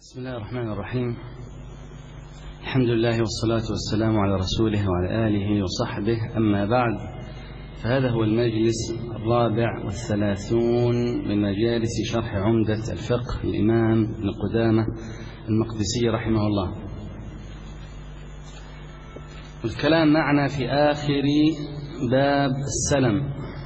بسم الله الرحمن الرحيم. الحمد لله والصلاة والسلام على رسوله وعلى آله وصحبه، أما بعد، فهذا هو المجلس 34 من مجالس شرح عمدة الفقه الإمام ابن قدامة المقدسي رحمه الله. الكلام معنا في آخر باب السلم.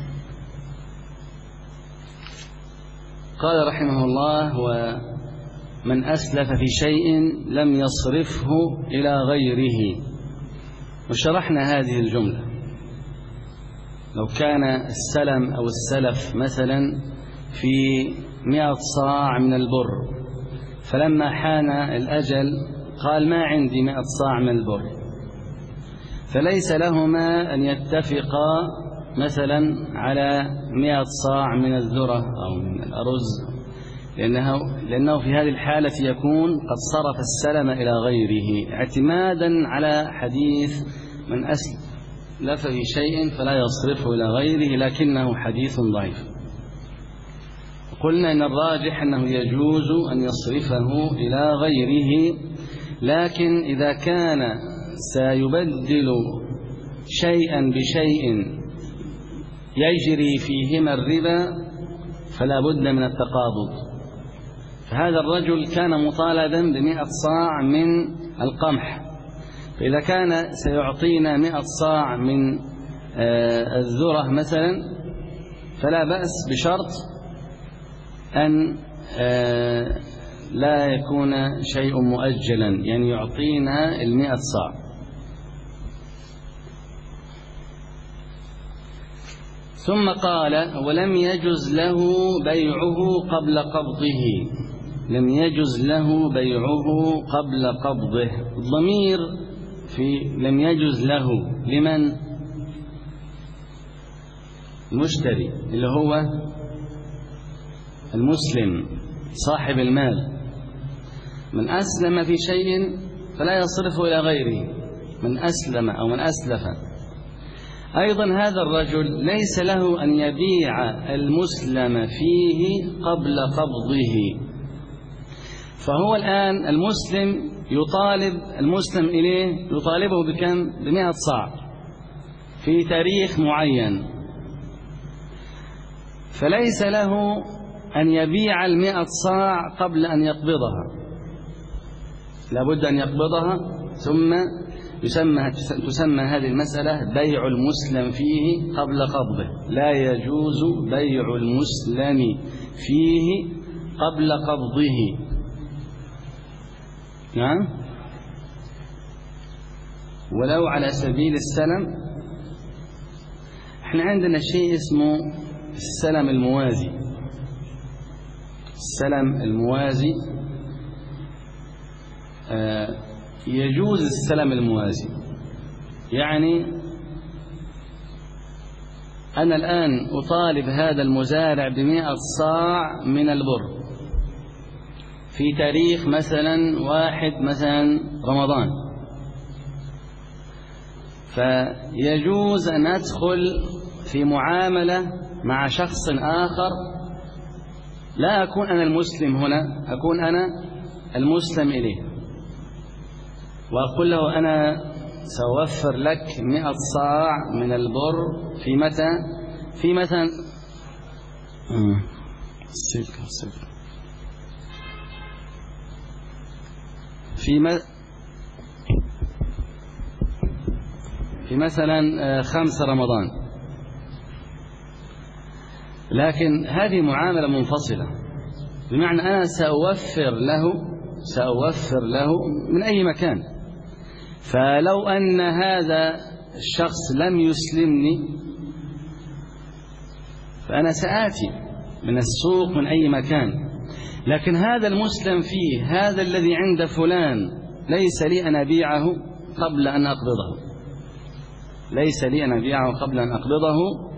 قال رحمه الله: ومن أسلف في شيء لم يصرفه إلى غيره. وشرحنا هذه الجملة. لو كان السلم أو السلف مثلا في 100 صاع من البر، فلما حان الأجل قال: ما عندي 100 صاع من البر، فليس لهما أن يتفقا مثلا على 100 صاع من الذرة أو من الأرز، لأنه في هذه الحالة يكون قد صرف السلم إلى غيره، اعتمادا على حديث من أسلف في شيء فلا يصرفه إلى غيره، لكنه حديث ضعيف. قلنا إن الراجح أنه يجوز أن يصرفه إلى غيره، لكن إذا كان سيبدل شيئا بشيء يجري فيهما الربا فلا بد من التقابض. فهذا الرجل كان مطالبا ب100 صاع من القمح، فإذا كان سيعطينا 100 صاع من الذرة مثلا، فلا بأس بشرط أن لا يكون شيء مؤجلا، يعني يعطينا 100 صاع. ثم قال: ولم يجز له بيعه قبل قبضه. لم يجز له بيعه قبل قبضه. الضمير في لم يجز له لمن؟ المشتري اللي هو المسلم صاحب المال. من أسلم في شيء فلا يصرفه إلى غيره، من أسلم أو من أسلف. أيضا هذا الرجل ليس له أن يبيع المسلم فيه قبل قبضه، فهو الآن المسلم يطالب المسلم إليه، يطالبه بكم؟ ب100 صاع في تاريخ معين، فليس له أن يبيع 100 صاع قبل أن يقبضها، لابد أن يقبضها، ثم تسمى هذه المسألة بيع المسلم فيه قبل قبضه. لا يجوز بيع المسلم فيه قبل قبضه. نعم. ولو على سبيل السلم، احنا عندنا شيء اسمه السلم الموازي. السلم الموازي يجوز السلم الموازي، يعني أنا الآن أطالب هذا المزارع ب100 صاع من البر في تاريخ مثلا 1 مثلا رمضان، فيجوز أن أدخل في معاملة مع شخص آخر، لا أكون أنا المسلم هنا، أكون أنا المسلم إليه، وأقول له: أنا سأوفر لك 100 صاع من البر في متى؟ في مثلا في مثلا 5 رمضان. لكن هذه معاملة منفصلة، بمعنى أنا سأوفر له من أي مكان. فلو أن هذا الشخص لم يسلمني، فأنا سآتي من السوق من أي مكان، لكن هذا المسلم فيه، هذا الذي عند فلان، ليس لي أن أبيعه قبل أن أقبضه، ليس لي أن أبيعه قبل أن أقبضه،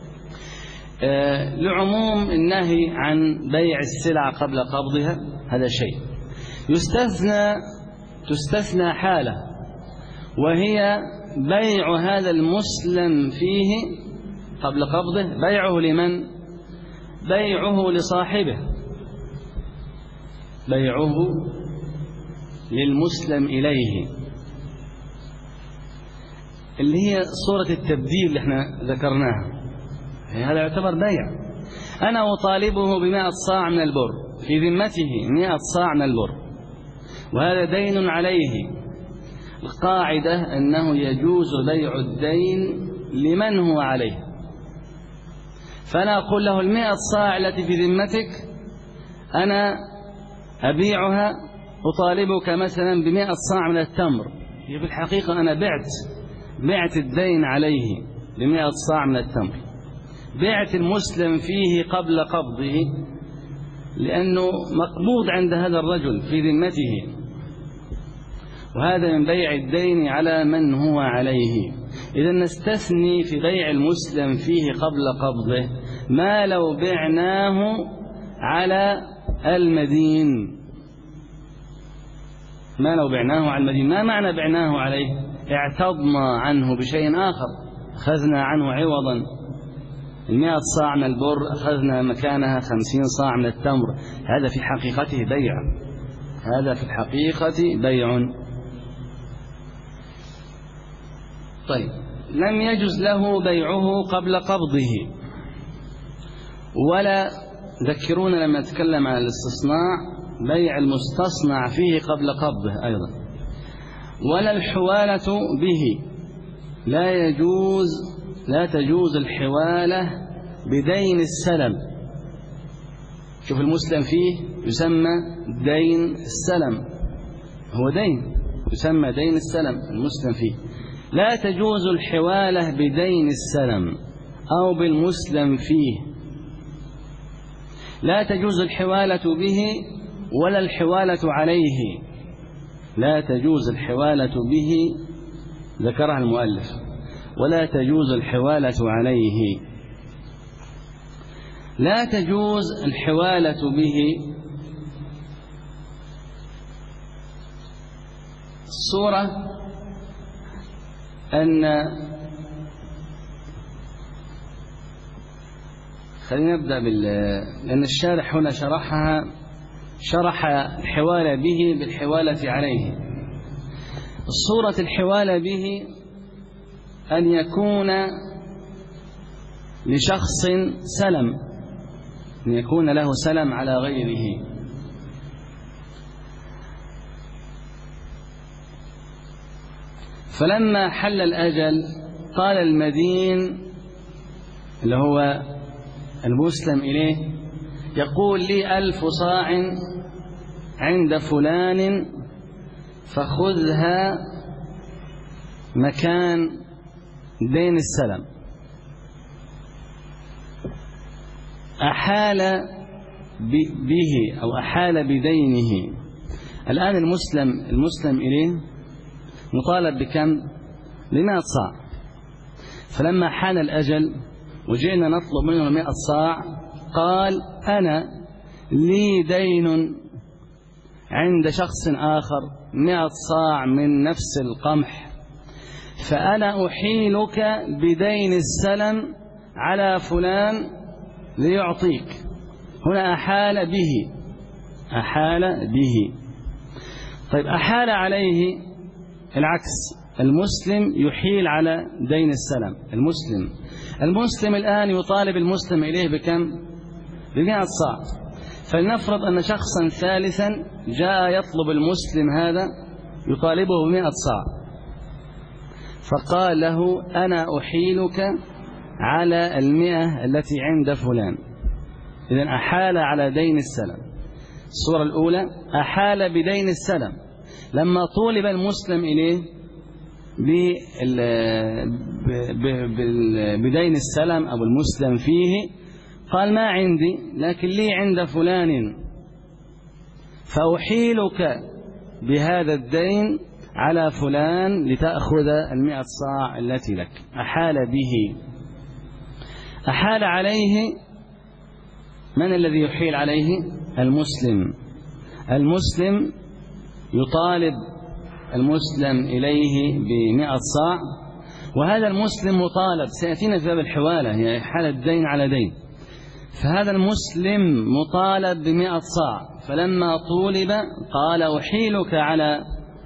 لعموم النهي عن بيع السلع قبل قبضها. هذا شيء تستثنى حالة، وهي بيع هذا المسلم فيه قبل قبضه. بيعه لمن؟ بيعه لصاحبه، بيعه للمسلم إليه، اللي هي صورة التبديل اللي احنا ذكرناها، هذا يعتبر بيع. أنا أطالبه ب100 صاع من البر، في ذمته 100 صاع من البر، وهذا دين عليه. القاعدة أنه يجوز بيع الدين لمن هو عليه، فأنا أقول له 100 صاع التي في ذمتك أنا أبيعها، أطالبك مثلا ب100 صاع من التمر. في الحقيقة أنا بعت الدين عليه ب100 صاع من التمر، بعت المسلم فيه قبل قبضه، لأنه مقبوض عند هذا الرجل في ذمته، وهذا من بيع الدين على من هو عليه. إذا نستثني في بيع المسلم فيه قبل قبضه ما لو بعناه على المدين. ما لو بعناه على المدين، ما معنى بعناه عليه؟ اعتضنا عنه بشيء آخر، أخذنا عنه عوضا 100 صاع من البر، أخذنا مكانها 50 صاع من التمر. هذا في حقيقته بيع، هذا في الحقيقة بيع. طيب، لم يجز له بيعه قبل قبضه، ولا ذكرونا لما نتكلم عن الاستصناع بيع المستصنع فيه قبل قبضه أيضا، ولا الحوالة به. لا تجوز الحوالة بدين السلم. شوف، المسلم فيه يسمى دين السلم، هو دين يسمى دين السلم المسلم فيه. لا تجوز الحوالة بدين السلم أو بالمسلم فيه، لا تجوز الحوالة به ولا الحوالة عليه. لا تجوز الحوالة به ذكرها المؤلف، ولا تجوز الحوالة عليه. لا تجوز الحوالة به. الصورة أن خلينا نبدأ لأن الشارح هنا شرح الحوالة به بالحوالة عليه. الصورة الحوالة به أن يكون لشخص سلم، أن يكون له سلم على غيره، فلما حل الأجل قال المدين اللي هو المسلم إليه، يقول لي 1000 صاع عند فلان فخذها مكان دين السلم. أحال به أو أحال بدينه. الآن المسلم إليه مطالب بكم؟ ب100 صاع. فلما حان الأجل وجئنا نطلب منه 100 صاع قال أنا لي دين عند شخص آخر 100 صاع من نفس القمح، فأنا أحيلك بدين السلم على فلان ليعطيك. هنا أحال به. طيب، أحال عليه العكس، المسلم يحيل على دين السلم. المسلم الآن يطالب المسلم إليه بكم؟ ب100 صاع. فلنفرض أن شخصا ثالثا جاء يطلب المسلم هذا يطالبه ب100 صاع، فقال له أنا أحيلك على 100 التي عند فلان. إذن أحال على دين السلم. الصورة الأولى أحال بدين السلم، لما طولب المسلم إليه بدين السلم أو المسلم فيه قال ما عندي، لكن لي عند فلان، فأحيلك بهذا الدين على فلان لتأخذ 100 صاع التي لك. أحال به. أحال عليه، من الذي يحيل عليه؟ المسلم يطالب المسلم إليه ب100 صاع، وهذا المسلم مطالب، سيأتينا في باب الحوالة، هي حالة دين على دين، فهذا المسلم مطالب ب100 صاع، فلما طولب قال أحيلك على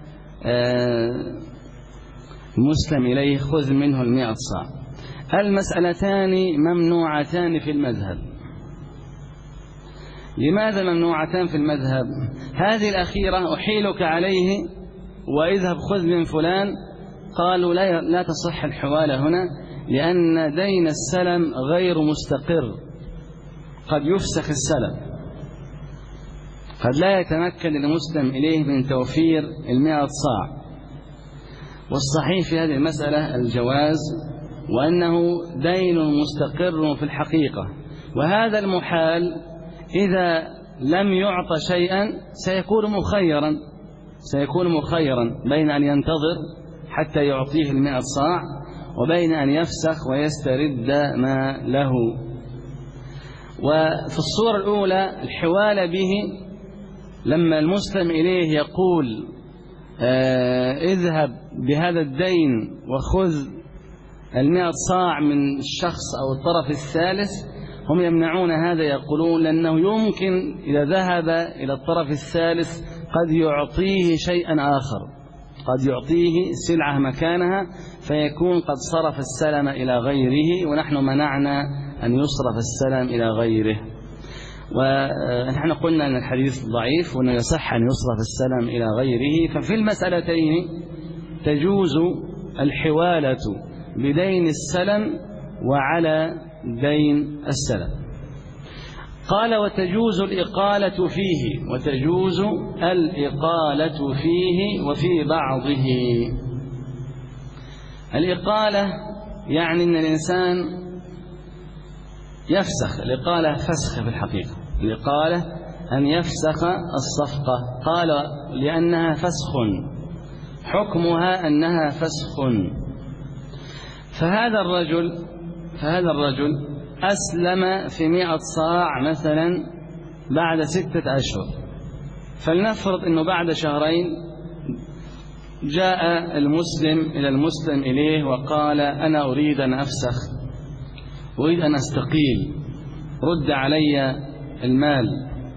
مسلم إليه خذ منه 100 صاع. المسألتان ممنوعتان في المذهب. لماذا ممنوعتان في المذهب؟ هذه الأخيرة أحيلك عليه وإذهب خذ من فلان، قالوا لا تصح الحوالة هنا، لأن دين السلم غير مستقر، قد يفسخ السلم، قد لا يتمكن المسلم إليه من توفير 100 صاع. والصحيح في هذه المسألة الجواز، وأنه دين مستقر في الحقيقة. وهذا المحال إذا لم يعط شيئا سيكون مخيرا بين أن ينتظر حتى يعطيه 100 صاع وبين أن يفسخ ويسترد ما له. وفي الصورة الأولى الحوال به، لما المسلم إليه يقول اذهب بهذا الدين وخذ 100 صاع من الشخص أو الطرف الثالث، هم يمنعون هذا، يقولون لأنه يمكن إذا ذهب إلى الطرف الثالث قد يعطيه شيئا آخر، قد يعطيه سلعة مكانها، فيكون قد صرف السلم إلى غيره، ونحن منعنا أن يصرف السلم إلى غيره. ونحن قلنا أن الحديث ضعيف وأنه يصح أن يصرف السلم إلى غيره. ففي المسألتين تجوز الحوالة بدين السلم وعلى دين السلم. قال وتجوز الإقالة فيه، وتجوز الإقالة فيه وفي بعضه. الإقالة يعني أن الإنسان يفسخ، الإقالة فسخ في الحقيقة، الإقالة أن يفسخ الصفقة. قال لأنها فسخ، حكمها أنها فسخ. فهذا الرجل أسلم في 100 صاع مثلا بعد 6 أشهر، فلنفرض أنه بعد شهرين جاء المسلم إلى المسلم إليه وقال أنا أريد أن أفسخ، أريد أن أستقيل، رد علي المال.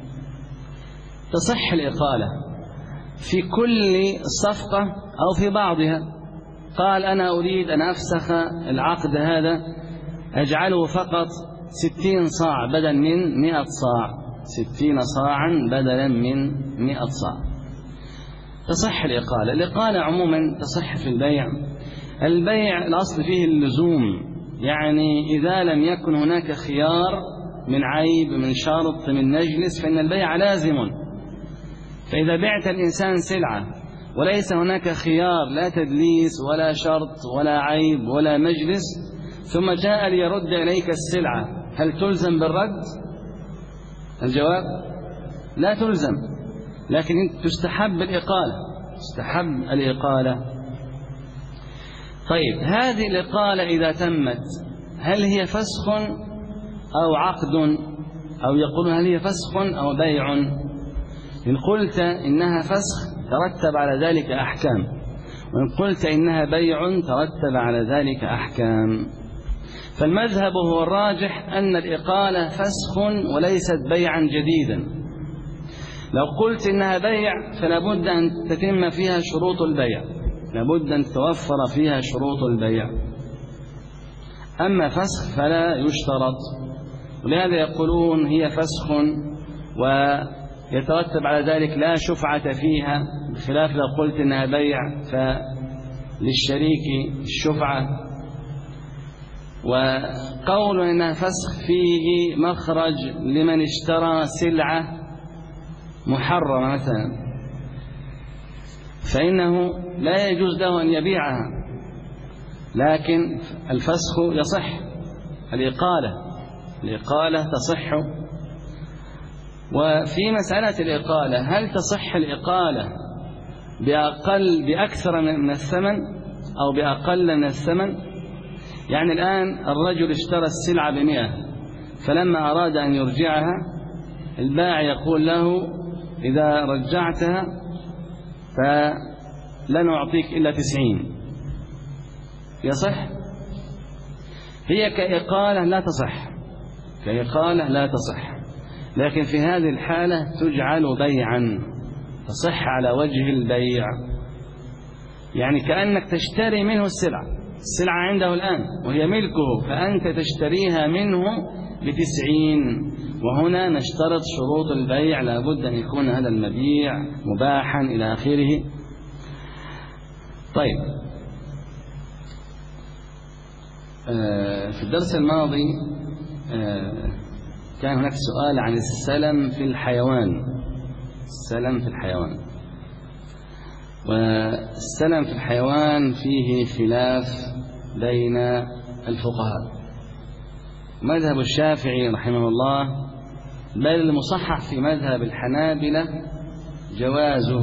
تصح الإقالة في كل صفقة أو في بعضها. قال أنا أريد أن أفسخ العقد هذا، أجعله فقط 60 صاع بدلا من 100 صاع، 60 صاعا بدلا من 100 صاع. تصح الإقالة. الإقالة عموما تصح في البيع. البيع الأصل فيه اللزوم، يعني إذا لم يكن هناك خيار من عيب من شرط من مجلس فإن البيع لازم. فإذا بعت الإنسان سلعة وليس هناك خيار، لا تدليس ولا شرط ولا عيب ولا مجلس، ثم جاء ليرد إليك السلعة، هل تلزم بالرد؟ الجواب لا تلزم، لكن تستحب الإقالة، تستحب الإقالة. طيب هذه الإقالة إذا تمت هل هي فسخ أو عقد، أو يقولون هل هي فسخ أو بيع؟ إن قلت إنها فسخ ترتب على ذلك أحكام، وإن قلت إنها بيع ترتب على ذلك أحكام. فالمذهب هو الراجح أن الإقالة فسخ وليست بيعا جديدا. لو قلت إنها بيع فلا بد أن تتم فيها شروط البيع، لابد أن توفر فيها شروط البيع. أما فسخ فلا يشترط، ولهذا يقولون هي فسخ ويترتب على ذلك لا شفعة فيها، بخلاف لو قلت إنها بيع فللشريك الشفعة. وقول إنها فسخ فيه مخرج لمن اشترى سلعة محرمة مثلا، فإنه لا يجوز له أن يبيعها، لكن الفسخ يصح، الإقالة تصح. وفي مسألة الإقالة هل تصح الإقالة بأكثر من الثمن أو بأقل من الثمن؟ يعني الآن الرجل اشترى السلعة ب100، فلما أراد أن يرجعها البائع يقول له إذا رجعتها فلن أعطيك إلا 90. يصح؟ هي كإقالة لا تصح، كإقالة لا تصح. لكن في هذه الحالة تجعل بيعا، تصح على وجه البيع، يعني كأنك تشتري منه السلعة عنده الآن وهي ملكه، فأنت تشتريها منه ب90، وهنا نشترط شروط البيع، لابد أن يكون هذا المبيع مباحا إلى آخره. طيب، في الدرس الماضي كان هناك سؤال عن السلم في الحيوان. السلم في الحيوان، والسلم في الحيوان فيه خلاف بين الفقهاء. مذهب الشافعي رحمه الله، بل المصحح في مذهب الحنابلة، جوازه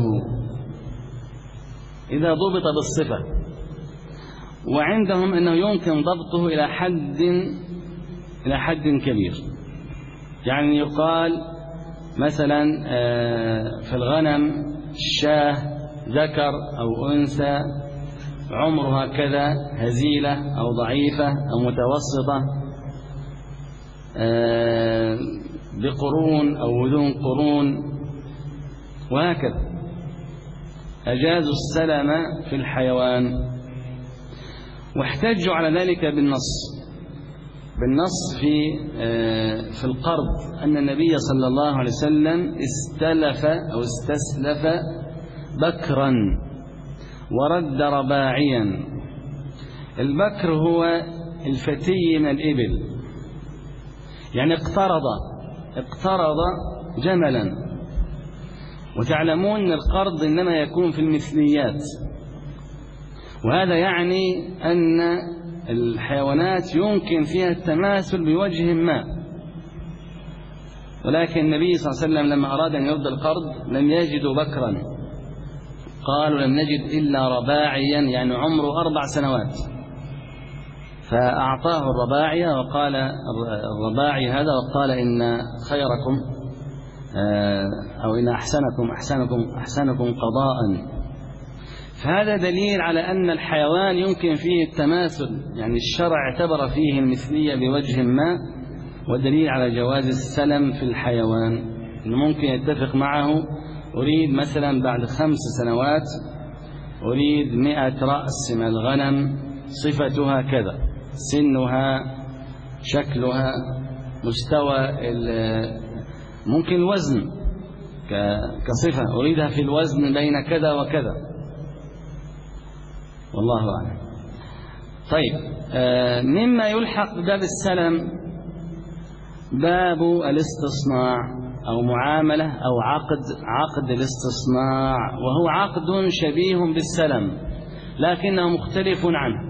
إذا ضبط بالصفة، وعندهم أنه يمكن ضبطه إلى حد كبير. يعني يقال مثلا في الغنم الشاة ذكر أو أنثى عمرها كذا، هزيلة أو ضعيفة أو متوسطة، بقرون أو بدون قرون، وهكذا. أجازوا السلم في الحيوان، واحتجوا على ذلك بالنص في القرض، أن النبي صلى الله عليه وسلم استلف أو استسلف بكرا ورد رباعيا. البكر هو الفتي من الإبل، يعني اقترض جملا، وتعلمون أن القرض إنما يكون في المثليات، وهذا يعني أن الحيوانات يمكن فيها التماثل بوجه ما، ولكن النبي صلى الله عليه وسلم لما أراد أن يرد القرض لم يجدوا بكرا، قالوا لم نجد إلا رباعيا، يعني عمره 4 سنوات، فأعطاه الرباعي، وقال الرباعي هذا، وقال إن خيركم أو إن أحسنكم قضاء. فهذا دليل على أن الحيوان يمكن فيه التماثل، يعني الشرع اعتبر فيه المثلية بوجه ما، ودليل على جواز السلم في الحيوان، إنه ممكن يتفق معه، أريد مثلا بعد 5 سنوات أريد 100 رأس من الغنم، صفتها كذا، سنها، شكلها، مستوى ممكن الوزن كصفة، أريدها في الوزن بين كذا وكذا، والله أعلم. طيب، مما يلحق بباب السلم باب الاستصناع، أو معاملة أو عقد الاستصناع، وهو عقد شبيه بالسلم لكنه مختلف عنه.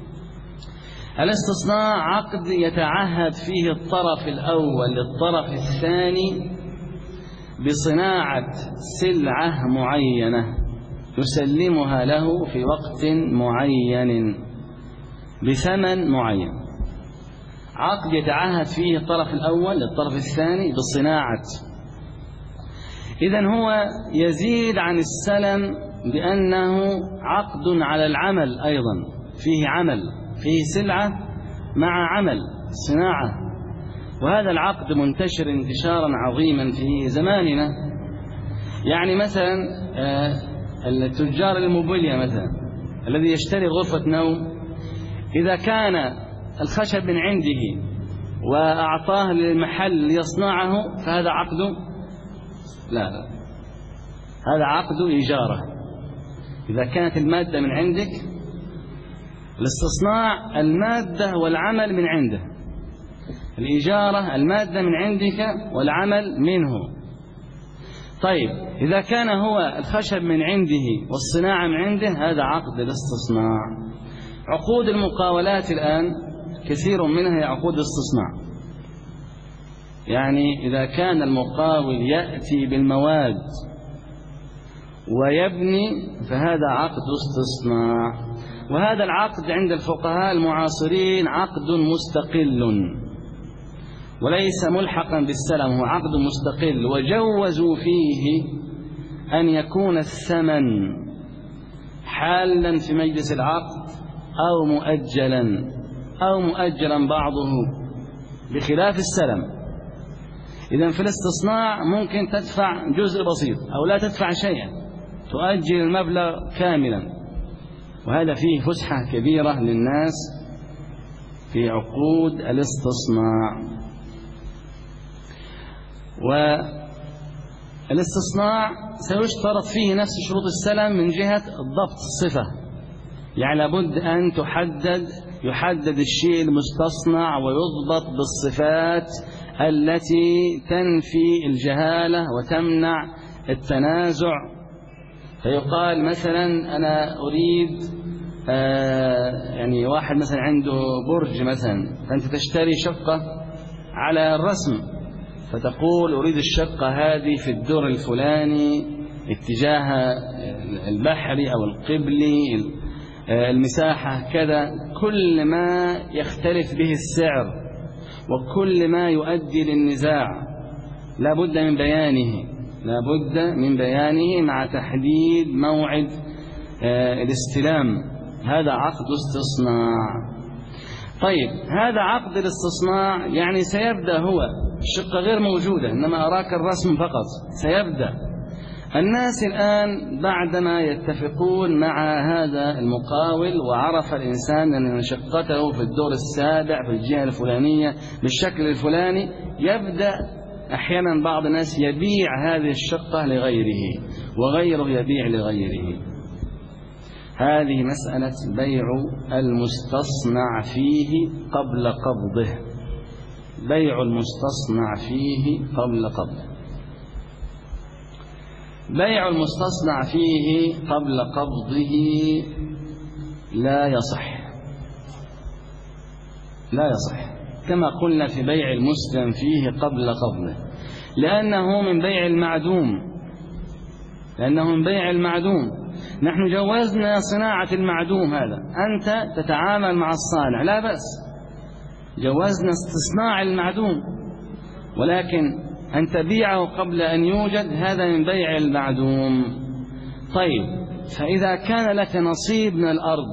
الاستصناع عقد يتعهد فيه الطرف الأول للطرف الثاني بصناعة سلعة معينة يسلمها له في وقت معين بثمن معين. عقد يتعهد فيه الطرف الأول للطرف الثاني بصناعة. إذن هو يزيد عن السلم بأنه عقد على العمل أيضا، فيه عمل، فيه سلعة مع عمل صناعة، وهذا العقد منتشر انتشارا عظيما في زماننا. يعني مثلا التجار الموبيليا مثلا، الذي يشتري غرفة نوم، إذا كان الخشب من عنده وأعطاه للمحل ليصنعه فهذا عقد؟ لا، هذا عقد إجارة. إذا كانت المادة من عندك، الاستصناع المادة والعمل من عنده، الإجارة المادة من عندك والعمل منه. طيب، إذا كان هو الخشب من عنده والصناعة من عنده، هذا عقد الاستصناع. عقود المقاولات الآن كثير منها هي عقود استصناع، يعني إذا كان المقاول يأتي بالمواد ويبني فهذا عقد استصناع. وهذا العقد عند الفقهاء المعاصرين عقد مستقل وليس ملحقا بالسلم، هو عقد مستقل، وجوزوا فيه أن يكون الثمن حالا في مجلس العقد أو مؤجلا بعضه، بخلاف السلم. إذن في الاستصناع ممكن تدفع جزء بسيط أو لا تدفع شيئا، تؤجل المبلغ كاملا، وهذا فيه فسحة كبيرة للناس في عقود الاستصناع. والاستصناع سيشترط فيه نفس شروط السلم من جهة الضبط الصفة، يعني لابد أن يحدد الشيء المستصنع ويضبط بالصفات التي تنفي الجهالة وتمنع التنازع. فيقال مثلا أنا أريد يعني واحد مثلا عنده برج مثلا، فأنت تشتري شقة على الرسم، فتقول أريد الشقة هذه في الدور الفلاني اتجاه البحري أو القبلي، المساحة كذا، كل ما يختلف به السعر وكل ما يؤدي للنزاع لا بد من بيانه مع تحديد موعد الاستلام. هذا عقد استصناع. طيب هذا عقد الاستصناع يعني سيبدأ، هو الشقة غير موجودة إنما أراك الرسم فقط، سيبدأ الناس الآن بعدما يتفقون مع هذا المقاول، وعرف الإنسان أن شقته في الدور السابع في الجهة الفلانية بالشكل الفلاني، يبدأ أحيانا بعض الناس يبيع هذه الشقة لغيره وغيره يبيع لغيره. هذه مسألة بيع المستصنع فيه قبل قبضه، بيع المستصنع فيه قبل قبضه. بيع المستصنع فيه قبل قبضه لا يصح كما قلنا في بيع المسلم فيه قبل قبضه، لأنه من بيع المعدوم. نحن جوزنا صناعة المعدوم، هذا أنت تتعامل مع الصانع لا بأس، جوزنا استصناع المعدوم، ولكن أن تبيعه قبل أن يوجد هذا من بيع المعدوم. طيب فإذا كان لك نصيب من الأرض،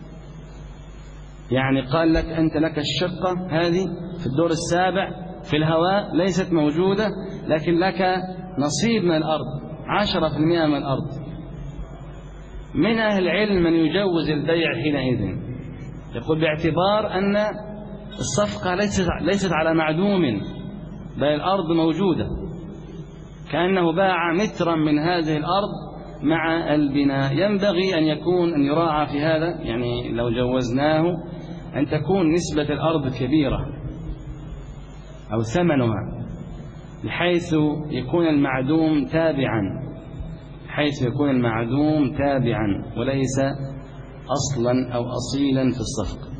يعني قال لك أنت لك الشقة هذه في الدور السابع في الهواء ليست موجودة، لكن لك نصيب من الأرض 10% من الأرض، من أهل العلم من يجوز البيع حينئذ، يقول باعتبار أن الصفقة ليست على معدوم بل الأرض موجودة، كأنه باع مترا من هذه الأرض مع البناء. ينبغي أن يراعى في هذا، يعني لو جوزناه أن تكون نسبة الأرض كبيرة أو ثمنها، بحيث يكون المعدوم تابعا وليس أصلا أو أصيلا في الصفقة.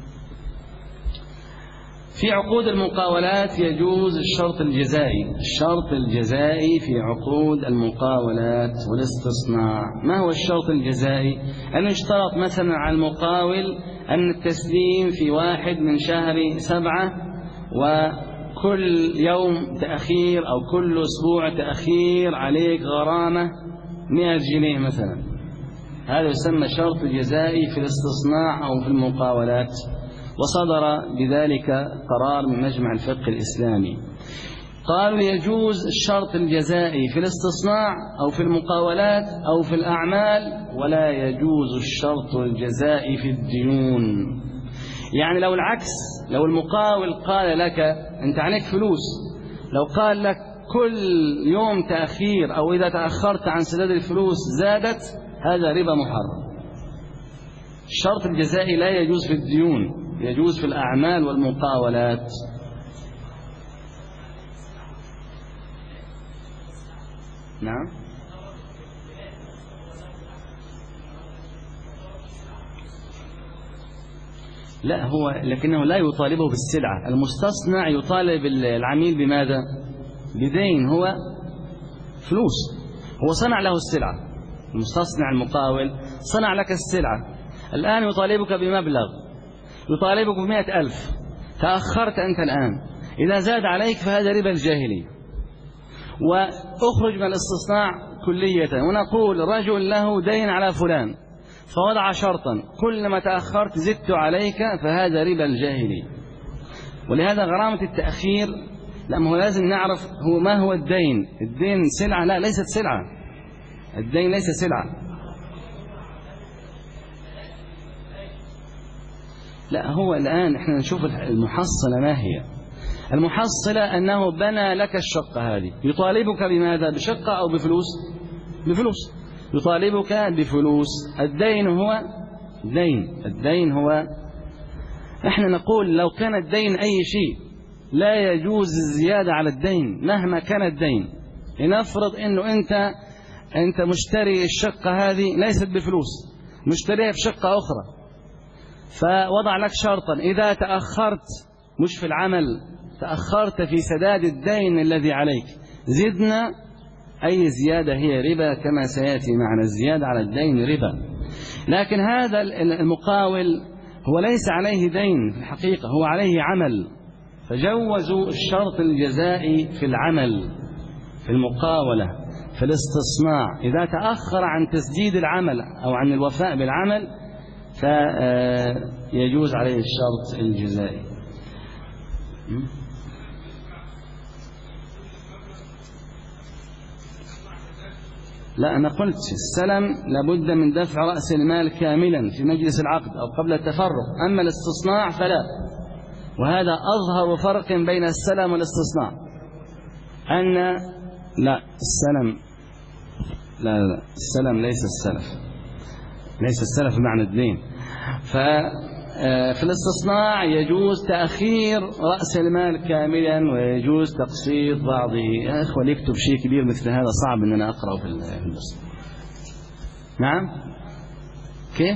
في عقود المقاولات يجوز الشرط الجزائي في عقود المقاولات والاستصناع. ما هو الشرط الجزائي؟ أن يشترط مثلا على المقاول أن التسليم في 1 من شهر 7، وكل يوم تأخير أو كل أسبوع تأخير عليك غرامة 100 جنيه مثلا. هذا يسمى شرط جزائي في الاستصناع أو في المقاولات، وصدر بذلك قرار من مجمع الفقه الإسلامي. قالوا يجوز الشرط الجزائي في الاستصناع أو في المقاولات أو في الأعمال، ولا يجوز الشرط الجزائي في الديون. يعني لو العكس، لو المقاول قال لك أنت عليك فلوس، لو قال لك كل يوم تأخير أو إذا تأخرت عن سداد الفلوس زادت، هذا ربا محرم. الشرط الجزائي لا يجوز في الديون، يجوز في الأعمال والمقاولات. نعم. لا، لكنه لا يطالبه بالسلعة. المستصنع يطالب العميل بماذا؟ بدين، هو فلوس، هو صنع له السلعة. المستصنع المقاول صنع لك السلعة، الآن يطالبك بمبلغ، يطالبك ب100,000، تأخرت أنت الآن، إذا زاد عليك فهذا ربا الجاهلية. وأخرج من الاستصناع كلية ونقول رجل له دين على فلان فوضع شرطا كلما تأخرت زدت عليك، فهذا ربا الجاهلية. ولهذا غرامة التأخير لا، ما هو لازم نعرف هو ما هو الدين. الدين سلعة؟ لا، ليست سلعة. الدين ليس سلعة. لا، هو الآن احنا نشوف المحصلة ما هي. المحصلة أنه بنى لك الشقة هذه، يطالبك بماذا؟ بشقة أو بفلوس؟ بفلوس. يطالبك بفلوس. الدين هو الدين هو، احنا نقول لو كان الدين أي شيء لا يجوز الزيادة على الدين مهما كان الدين. لنفرض أنه أنت مشتري الشقة هذه ليست بفلوس، مشتريها بشقة أخرى، فوضع لك شرطا إذا تأخرت، مش في العمل، تأخرت في سداد الدين الذي عليك زدنا. أي زيادة هي ربا، كما سيأتي معنا الزيادة على الدين ربا. لكن هذا المقاول هو ليس عليه دين في الحقيقة، هو عليه عمل، فجوزوا الشرط الجزائي في العمل، في المقاولة، في الاستصناع. إذا تأخر عن تسديد العمل أو عن الوفاء بالعمل فيجوز عليه الشرط الجزائي. لا، أنا قلت السلم لابد من دفع رأس المال كاملا في مجلس العقد أو قبل التفرق، أما الاستصناع فلا. وهذا أظهر فرق بين السلم والاستصناع، أن لا السلم لا السلم ليس السلف، ليس السلف بمعنى الدين. ففي الاستصناع يجوز تأخير رأس المال كاملا ويجوز تقسيط بعضه. يا إخوة يكتب شيء كبير مثل هذا صعب أن أنا أقرأه في الدرس. نعم، كيف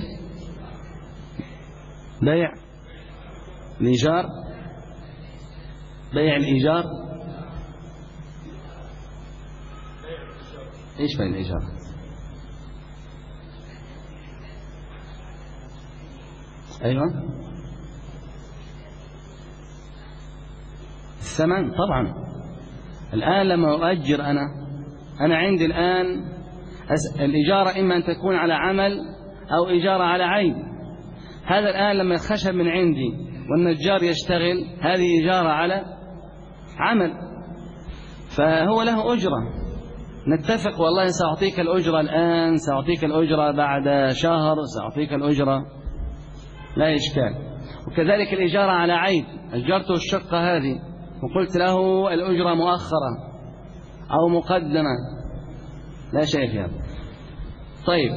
بيع الإيجار؟ بيع الإيجار؟ إيش بيع الإيجار؟ أيوة، الثمن طبعا. الآن لما أؤجر أنا عندي الآن الإجارة إما أن تكون على عمل أو إجارة على عين. هذا الآن لما الخشب من عندي والنجار يشتغل، هذه إجارة على عمل، فهو له أجرة. نتفق والله سأعطيك الأجرة الآن، سأعطيك الأجرة بعد شهر، سأعطيك الأجرة، لا إشكال. وكذلك الإجارة على عيب، أجرته الشقة هذه وقلت له الأجرة مؤخرة أو مقدمة، لا شيء في هذا. طيب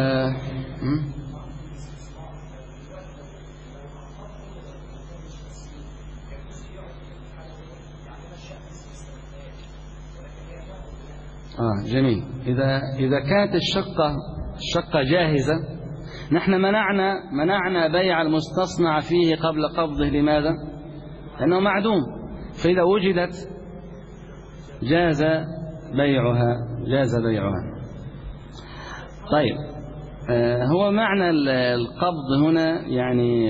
جميل. إذا كانت الشقة جاهزة، نحن منعنا بيع المستصنع فيه قبل قبضه. لماذا؟ لأنه معدوم، فإذا وجدت جاز بيعها. طيب هو معنى القبض هنا يعني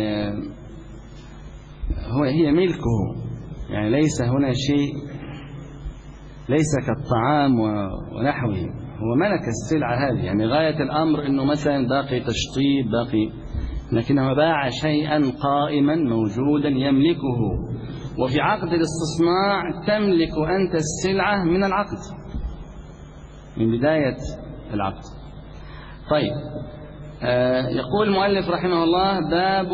هي ملكه، يعني ليس هنا شيء، ليس كالطعام ونحوه، هو ملك السلعة هذه. يعني غاية الأمر أنه مثلا باقي تشطيب، لكنه باع شيئا قائما موجودا يملكه. وفي عقد الاستصناع تملك أنت السلعة من العقد، من بداية العقد. طيب يقول المؤلف رحمه الله: باب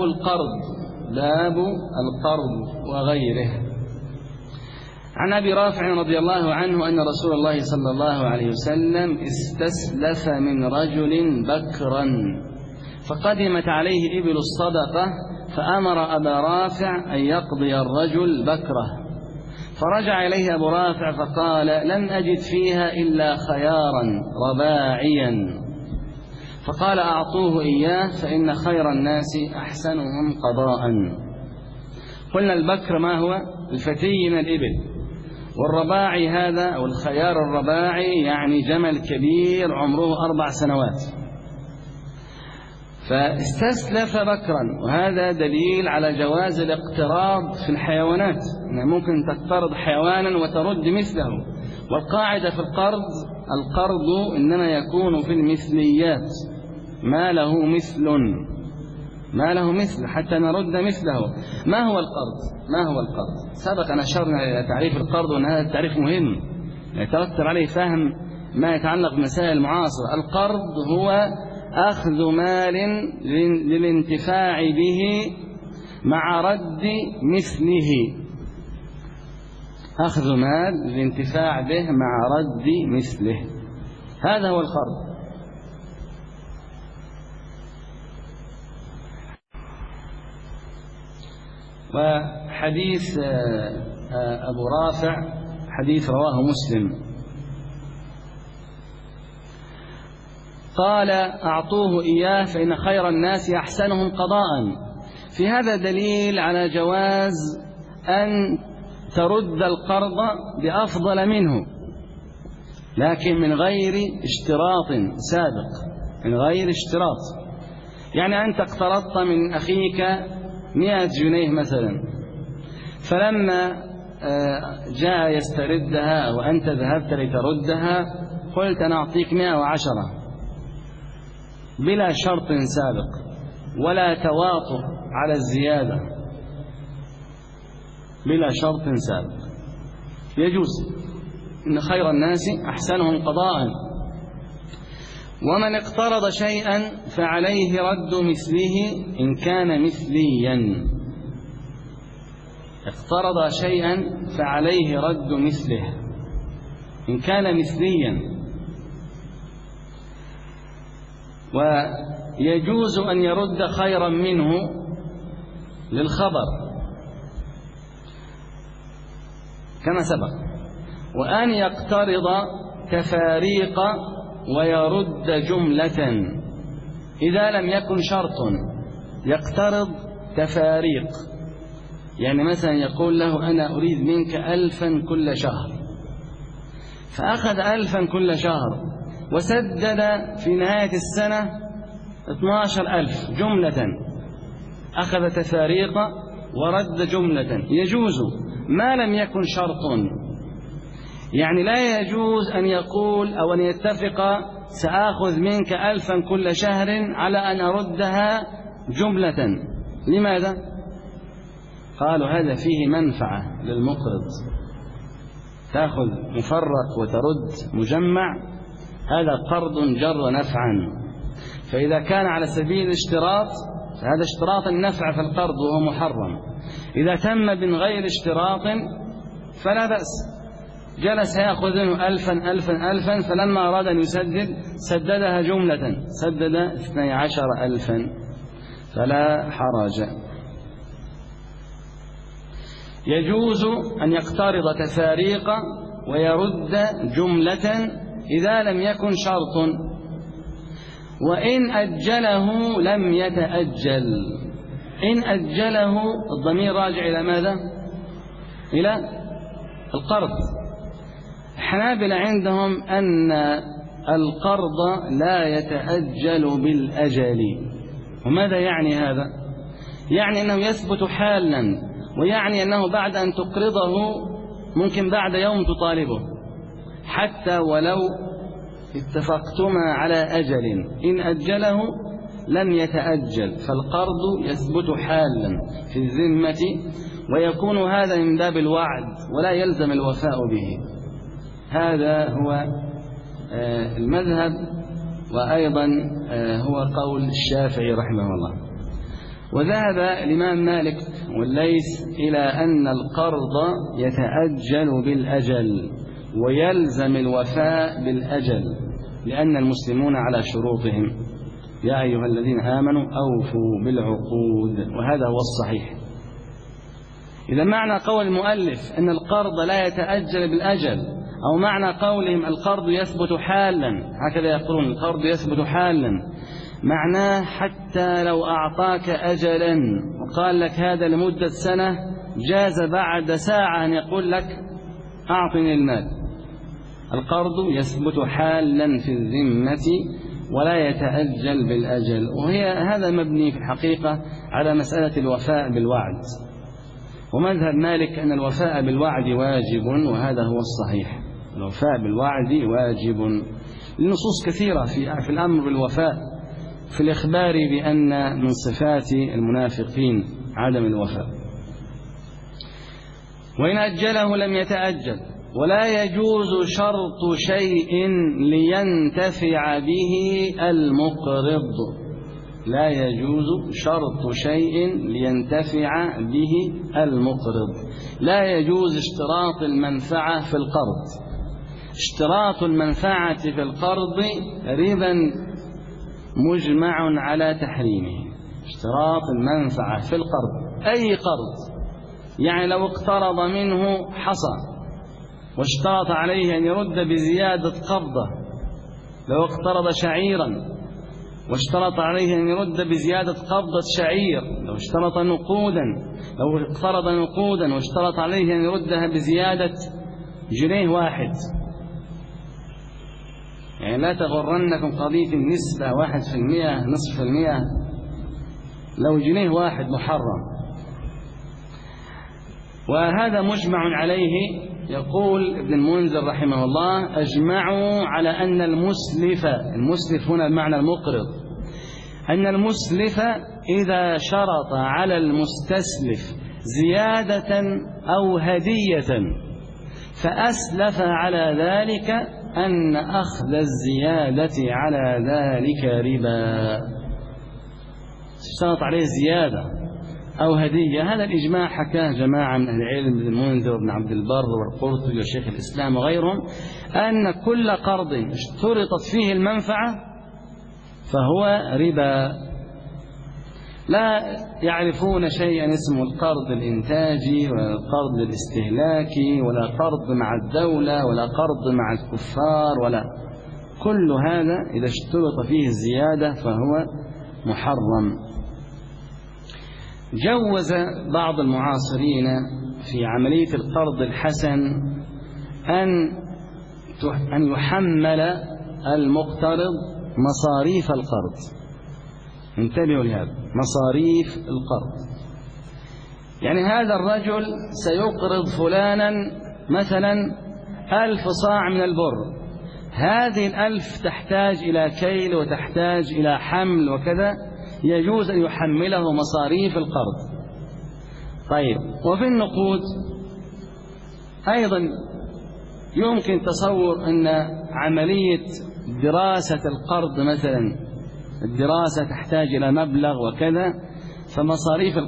القرض وغيره. عن أبي رافع رضي الله عنه أن رسول الله صلى الله عليه وسلم استسلف من رجل بكرا، فقدمت عليه إبل الصدقة، فأمر أبا رافع أن يقضي الرجل بكره. فرجع إليه أبو رافع فقال: لم أجد فيها إلا خيارا رباعيا. فقال: أعطوه إياه فإن خير الناس أحسنهم قضاء. قلنا البكر ما هو؟ الفتي من الإبل، والرباعي هذا أو الخيار الرباعي يعني جمل كبير عمره 4 سنوات. فاستسلف بكرا، وهذا دليل على جواز الاقتراض في الحيوانات، يعني ممكن تقترض حيوانا وترد مثله. والقاعدة في القرض إنما يكون في المثليات، ما له مثل. ما له مثل حتى نرد مثله. ما هو القرض؟ ما هو القرض؟ سبق أن أشرنا إلى تعريف القرض وأن هذا التعريف مهم يترتب عليه فهم ما يتعلق بمسائل المعاصرة. القرض هو أخذ مال للانتفاع به مع رد مثله. أخذ مال للانتفاع به مع رد مثله، هذا هو القرض. وحديث أبو رافع حديث رواه مسلم قال أعطوه إياه فإن خير الناس أحسنهم قضاء. في هذا دليل على جواز أن ترد القرض بأفضل منه، لكن من غير اشتراط سابق، من غير اشتراط. يعني أنت اقترضت من أخيك 100 جنيه مثلا، فلما جاء يستردها وأنت ذهبت لتردها قلت أنا أعطيك 110 بلا شرط سابق ولا تواطؤ على الزيادة، بلا شرط سابق، يجوز. إن خير الناس أحسنهم قضاء. ومن اقترض شيئا فعليه رد مثله إن كان مثليا. اقترض شيئا فعليه رد مثله إن كان مثليا. ويجوز أن يرد خيرا منه للخبر كما سبق، وأن يقترض تفاريق ويرد جملة إذا لم يكن شرط. يقترض تفاريق، يعني مثلا يقول له أنا أريد منك 1000 كل شهر، فأخذ 1000 كل شهر وسدد في نهاية السنة 12,000 جملة، أخذ تفاريق ورد جملة، يجوز ما لم يكن شرط. يعني لا يجوز أن يقول أو أن يتفق سآخذ منك 1000 كل شهر على أن أردها جملة. لماذا؟ قالوا هذا فيه منفعة للمقرض، تأخذ مفرق وترد مجمع، هذا قرض جر نفعا. فإذا كان على سبيل الاشتراط فهذا اشتراط النفع في القرض وهو محرم. إذا تم من غير اشتراط فلا بأس. جلس يأخذ منه 1000 فلما أراد أن يسدد سددها جملة، سدد 12,000 فلا حرج. يجوز أن يقترض تفاريق ويرد جملة إذا لم يكن شرط، وإن أجله لم يتأجل. إن أجله الضمير راجع إلى ماذا؟ إلى القرض. الحنابلة عندهم أن القرض لا يتأجل بالأجل. وماذا يعني هذا؟ يعني أنه يثبت حالا، ويعني أنه بعد أن تقرضه ممكن بعد يوم تطالبه حتى ولو اتفقتما على أجل. إن أجله لم يتأجل، فالقرض يثبت حالا في الذمة، ويكون هذا من باب الوعد ولا يلزم الوفاء به. هذا هو المذهب، وأيضا هو قول الشافعي رحمه الله. وذهب الإمام مالك والليث إلى أن القرض يتأجل بالأجل ويلزم الوفاء بالأجل، لأن المسلمون على شروطهم. يا أيها الذين آمنوا أوفوا بالعقود، وهذا هو الصحيح. إذا معنى قول المؤلف أن القرض لا يتأجل بالأجل، أو معنى قولهم القرض يثبت حالا، هكذا يقولون القرض يثبت حالا، معناه حتى لو أعطاك أجلا وقال لك هذا لمدة سنة، جاز بعد ساعة أن يقول لك أعطني المال. القرض يثبت حالا في الذمة ولا يتأجل بالأجل، هذا مبني في الحقيقة على مسألة الوفاء بالوعد. ومذهب مالك أن الوفاء بالوعد واجب، وهذا هو الصحيح. الوفاء بالوعد واجب لنصوص كثيرة في الأمر بالوفاء، في الإخبار بأن من صفات المنافقين عدم الوفاء. وإن أجله لم يتأجل. ولا يجوز شرط شيء لينتفع به المقرض. لا يجوز شرط شيء لينتفع به المقرض. لا يجوز اشتراط المنفعة في القرض. اشتراط المنفعة في القرض ربا مجمع على تحريمه. اشتراط المنفعة في القرض، أي قرض، يعني لو اقترض منه حصى واشترط عليه أن يرد بزيادة قبضة، لو اقترض شعيرا واشترط عليه أن يرد بزيادة قبضة شعير، لو اشترط نقودا، لو اقترض نقودا واشترط عليه أن يردها بزيادة جنيه واحد، يعني لا تغرنكم قضية النسبة 1% نصف المئة، لو جنيه واحد محرم. وهذا مجمع عليه. يقول ابن المنذر رحمه الله: أجمعوا على أن المسلف هنا بمعنى المقرض، أن المسلف إذا شرط على المستسلف زيادة أو هدية فأسلف على ذلك أن أخذ الزيادة على ذلك ربا. اشترط عليه زيادة أو هدية. هذا الإجماع حكاه جماعة من أهل العلم، ابن المنذر وابن عبد البر والقرطبي وشيخ الإسلام وغيرهم، أن كل قرض اشترطت فيه المنفعة فهو ربا. لا يعرفون شيئا اسمه القرض الإنتاجي ولا القرض الاستهلاكي ولا قرض مع الدولة ولا قرض مع الكفار، ولا كل هذا إذا اشترط فيه الزيادة فهو محرم. جوز بعض المعاصرين في عملية القرض الحسن أن يحمل المقترض مصاريف القرض. انتبهوا لهذا، مصاريف القرض. يعني هذا الرجل سيقرض فلانا مثلا 1000 صاع من البر، هذه 1000 تحتاج إلى كيل وتحتاج إلى حمل وكذا، يجوز أن يحمله مصاريف القرض. طيب، وفي النقود أيضا يمكن تصور أن عملية دراسة القرض مثلا، الدراسة تحتاج إلى مبلغ وكذا، فمصاريف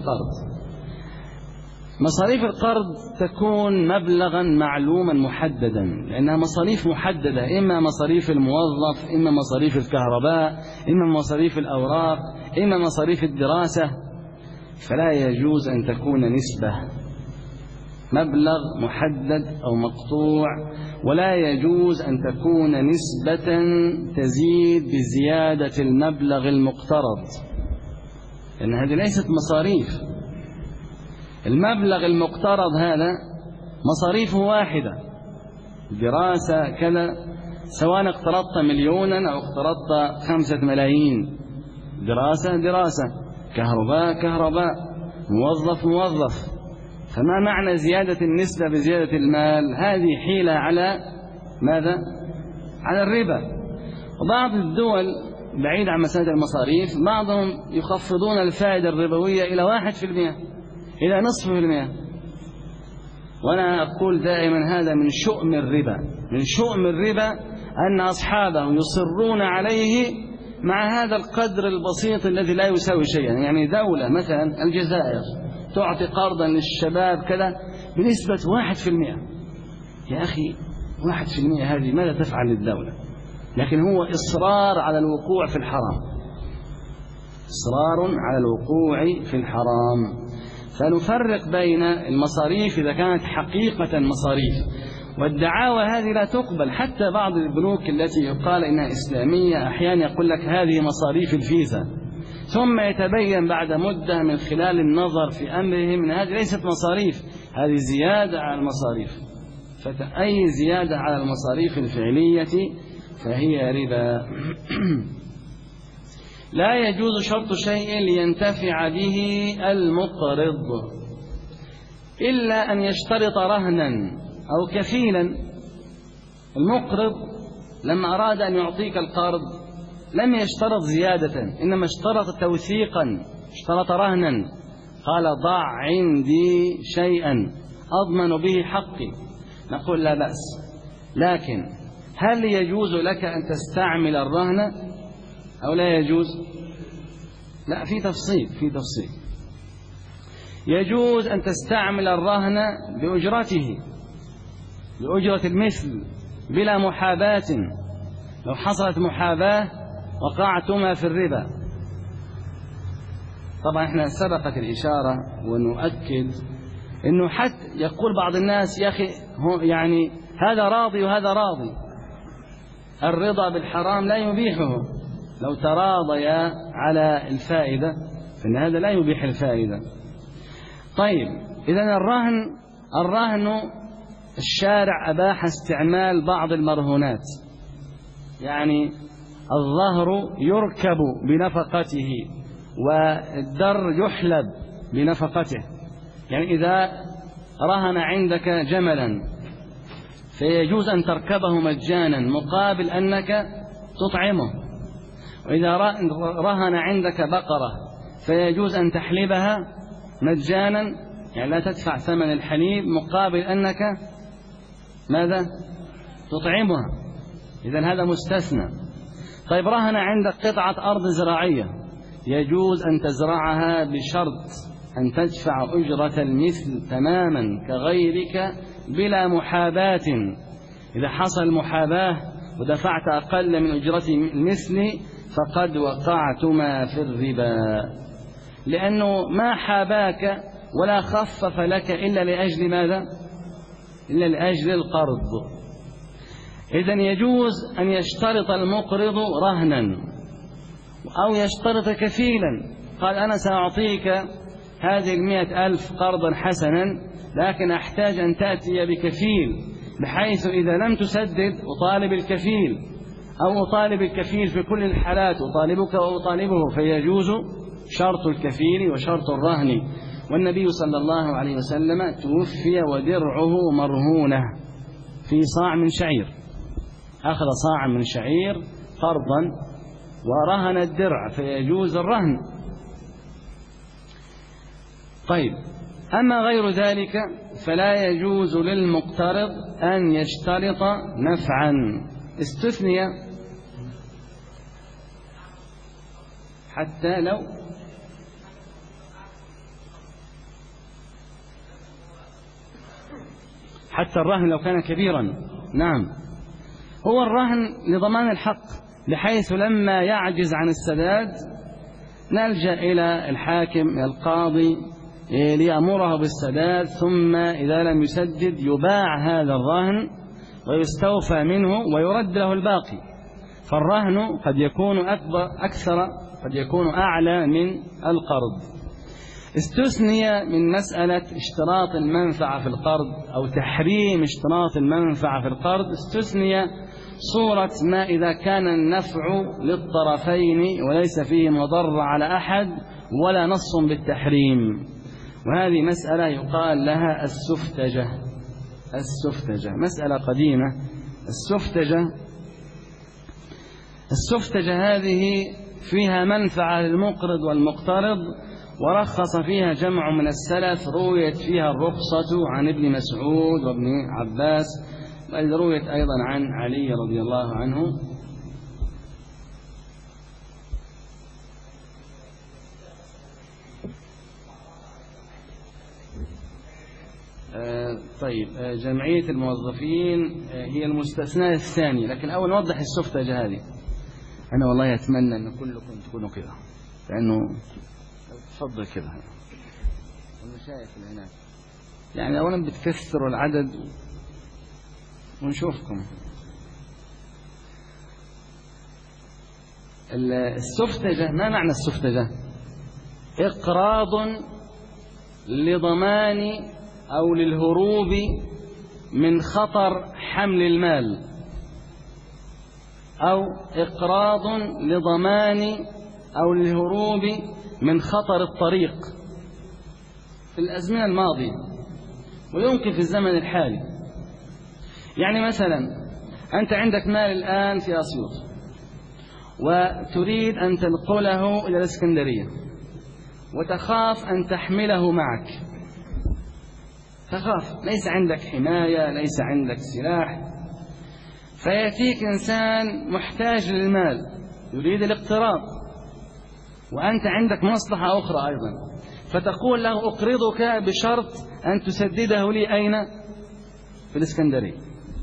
القرض تكون مبلغا معلوما محددا، لأنها مصاريف محددة، إما مصاريف الموظف، إما مصاريف الكهرباء، إما مصاريف الأوراق، إما مصاريف الدراسة. فلا يجوز أن تكون نسبة مبلغ محدد أو مقطوع، ولا يجوز أن تكون نسبة تزيد بزيادة المبلغ المقترض، لأن هذه ليست مصاريف. المبلغ المقترض هذا مصاريفه واحدة، دراسة كذا، سواء اقترضت 1,000,000 أو اقترضت 5 ملايين، دراسة، كهرباء، موظف. فما معنى زيادة النسبة بزيادة المال؟ هذه حيلة على ماذا؟ على الربا. وبعض الدول بعيد عن مسألة المصاريف بعضهم يخفضون الفائدة الربوية إلى 1%، إلى نصف المئة. وأنا أقول دائما هذا من شؤم الربا، من شؤم الربا أن أصحابه يصرون عليه مع هذا القدر البسيط الذي لا يساوي شيئا. يعني دولة مثلا الجزائر تعطي قرضا للشباب كذا بنسبة 1%. يا أخي 1% هذه ماذا تفعل للدولة؟ لكن هو إصرار على الوقوع في الحرام، إصرار على الوقوع في الحرام. فنفرق بين المصاريف إذا كانت حقيقة مصاريف، والدعاوى هذه لا تقبل. حتى بعض البنوك التي يقال إنها إسلامية أحيانا يقول لك هذه مصاريف الفيزا، ثم يتبين بعد مدة من خلال النظر في أمرهم أن هذه ليست مصاريف، هذه زيادة على المصاريف. فأي زيادة على المصاريف الفعلية فهي ربا. لا يجوز شرط شيء لينتفع به المقرض إلا أن يشترط رهنا أو كفيلا. المقرض لما أراد أن يعطيك القرض لم يشترط زيادة، إنما اشترط توثيقا، اشترط رهنا، قال ضع عندي شيئا أضمن به حقي، نقول لا بأس. لكن هل يجوز لك أن تستعمل الرهن أو لا يجوز؟ لا، في تفصيل. يجوز أن تستعمل الرهن بأجرته، بأجرة المثل بلا محاباة. لو حصلت محاباة وقعتما في الربا. طبعا احنا سبقت الإشارة ونؤكد انه حتى يقول بعض الناس يا أخي يعني هذا راضي وهذا راضي، الرضا بالحرام لا يبيحه. لو تراضيا على الفائدة فإن هذا لا يبيح الفائدة. طيب إذن الرهن الشارع أباح استعمال بعض المرهونات، يعني الظهر يركب بنفقته والدر يحلب بنفقته. يعني إذا رهن عندك جملا فيجوز أن تركبه مجانا مقابل أنك تطعمه، وإذا رهن عندك بقرة فيجوز أن تحلبها مجانا، يعني لا تدفع ثمن الحليب مقابل أنك ماذا؟ تطعمها. إذن هذا مستثنى. طيب رهن عندك قطعة أرض زراعية، يجوز أن تزرعها بشرط أن تدفع أجرة المثل تماما كغيرك بلا محاباة. إذا حصل محاباة ودفعت أقل من أجرة المثل فقد وقعتما في الربا، لأنه ما حاباك ولا خفف لك إلا لأجل ماذا؟ إلا لأجل القرض. إذن يجوز أن يشترط المقرض رهنا أو يشترط كفيلا، قال أنا سأعطيك هذه 100,000 قرضا حسنا، لكن أحتاج أن تأتي بكفيل، بحيث إذا لم تسدد أطالب الكفيل، أو أطالب الكفيل في كل الحالات، أطالبك وأطالبه، فيجوز شرط الكفيل وشرط الرهن. والنبي صلى الله عليه وسلم توفي ودرعه مرهونة في صاع من شعير، أخذ صاع من شعير قرضا ورهن الدرع، فيجوز الرهن. طيب أما غير ذلك فلا يجوز للمقترض أن يشترط نفعا، استثني حتى لو الرهن لو كان كبيرا. نعم، هو الرهن لضمان الحق، بحيث لما يعجز عن السداد نلجأ إلى الحاكم القاضي ليأمره بالسداد، ثم إذا لم يسدد يباع هذا الرهن ويستوفى منه ويرد له الباقي. فالرهن قد يكون أكثر، قد يكون أعلى من القرض. استثني من مسألة اشتراط المنفعة في القرض أو تحريم اشتراط المنفعة في القرض، استثني صورة ما إذا كان النفع للطرفين وليس فيه مضر على أحد ولا نص بالتحريم، وهذه مسألة يقال لها السفتجة. مسألة قديمة. السفتجة هذه فيها منفعة للمقرض والمقترض، ورخص فيها جمع من السلف، رويت فيها الرخصة عن ابن مسعود وابن عباس، بل رويت أيضا عن علي رضي الله عنه. طيب جمعية الموظفين هي المستثنى الثاني، لكن أول نوضح السفتجة هذه. أنا والله أتمنى أن كلكم تكونوا كذا، لأنه تفضل كذا المشايخ اللي هناك، يعني أولا بتكثروا العدد ونشوفكم. السفتجة، ما معنى السفتجة؟ إقراض لضمان أو للهروب من خطر حمل المال، أو إقراض لضمان أو للهروب من خطر الطريق في الأزمنة الماضية ويمكن في الزمن الحالي. يعني مثلا أنت عندك مال الآن في أسيوط، وتريد أن تنقله إلى الإسكندرية وتخاف أن تحمله معك، تخاف، ليس عندك حماية، ليس عندك سلاح، فيأتيك إنسان محتاج للمال يريد الاقتراض وأنت عندك مصلحة أخرى أيضا، فتقول له أقرضك بشرط أن تسدده لي أين؟ في الإسكندرية.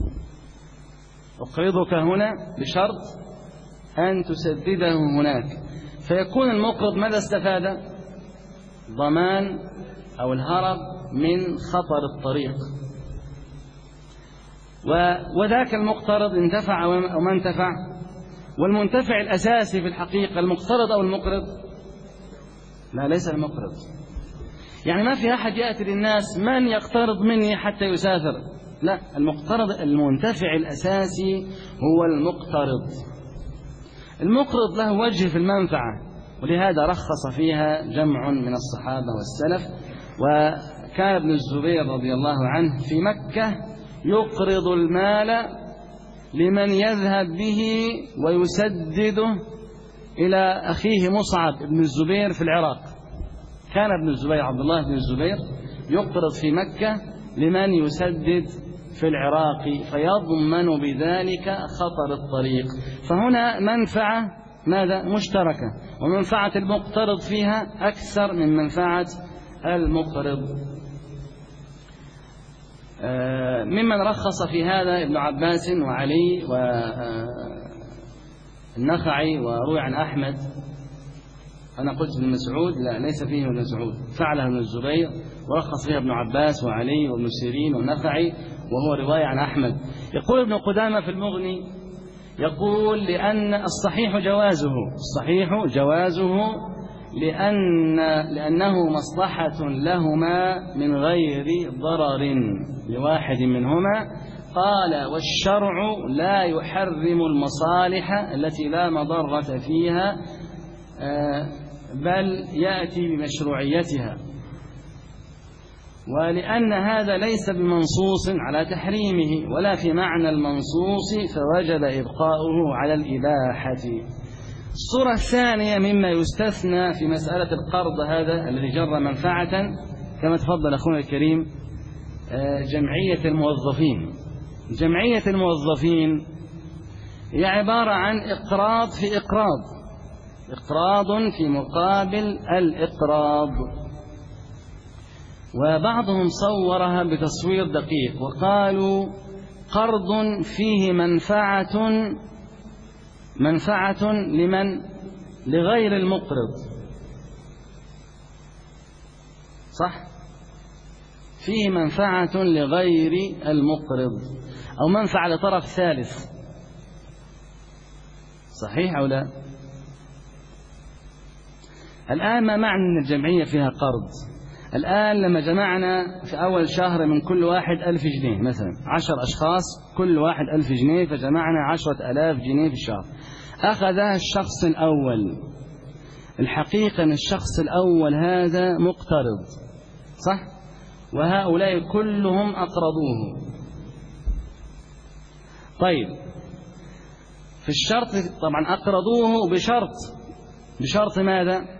أقرضك هنا بشرط أن تسدده هناك، فيكون المقرض ماذا استفاد؟ ضمان أو الهرب من خطر الطريق، وذاك المقترض انتفع أو ما انتفع. والمنتفع الأساسي في الحقيقة المقترض أو المقرض؟ لا، ليس المقرض. يعني ما في أحد يأتي للناس من يقترض مني حتى يسافر، لا، المقترض المنتفع الأساسي هو المقترض. المقرض له وجه في المنفعة، ولهذا رخص فيها جمع من الصحابة والسلف. وكان ابن الزبير رضي الله عنه في مكة يقرض المال لمن يذهب به ويسدده إلى أخيه مصعب بن الزبير في العراق. كان ابن الزبير عبد الله بن الزبير يقرض في مكة لمن يسدد في العراق، فيضمن بذلك خطر الطريق. فهنا منفعة ماذا؟ مشتركة، ومنفعة المقترض فيها أكثر من منفعة المقرض. ممن رخص في هذا ابن عباس وعلي والنخعي، وروي عن أحمد. أنا قلت ابن مسعود، لا، ليس فيه ابن مسعود، فعله ابن الزبير ورخص فيها ابن عباس وعلي وابن سيرين والنخعي، وهو رواية عن أحمد. يقول ابن قدامة في المغني، يقول لأن الصحيح جوازه لأنه مصلحة لهما من غير ضرر لواحد منهما. قال: والشرع لا يحرم المصالح التي لا مضرة فيها، بل يأتي بمشروعيتها، ولأن هذا ليس بمنصوص على تحريمه ولا في معنى المنصوص، فوجب إبقاؤه على الإباحة. الصورة الثانية مما يستثنى في مسألة القرض هذا الذي جر منفعة، كما تفضل أخونا الكريم، جمعية الموظفين. جمعية الموظفين هي عبارة عن إقراض في إقراض، إقراض في مقابل الإقراض. وبعضهم صورها بتصوير دقيق وقالوا قرض فيه منفعة لمن؟ لغير المقرض، صح؟ فيه منفعة لغير المقرض أو منفعة لطرف ثالث، صحيح أو لا؟ الآن ما معنى أن الجمعية فيها قرض؟ الآن لما جمعنا في أول شهر من كل واحد 1000 جنيه مثلا، 10 أشخاص كل واحد 1000 جنيه، فجمعنا 10,000 جنيه في الشهر. أخذها الشخص الأول. الحقيقة أن الشخص الأول هذا مقترض، صح؟ وهؤلاء كلهم أقرضوه. طيب، في الشرط طبعا أقرضوه بشرط ماذا؟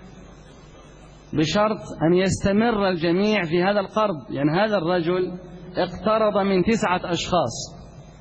بشرط أن يستمر الجميع في هذا القرض. يعني هذا الرجل اقترض من 9 أشخاص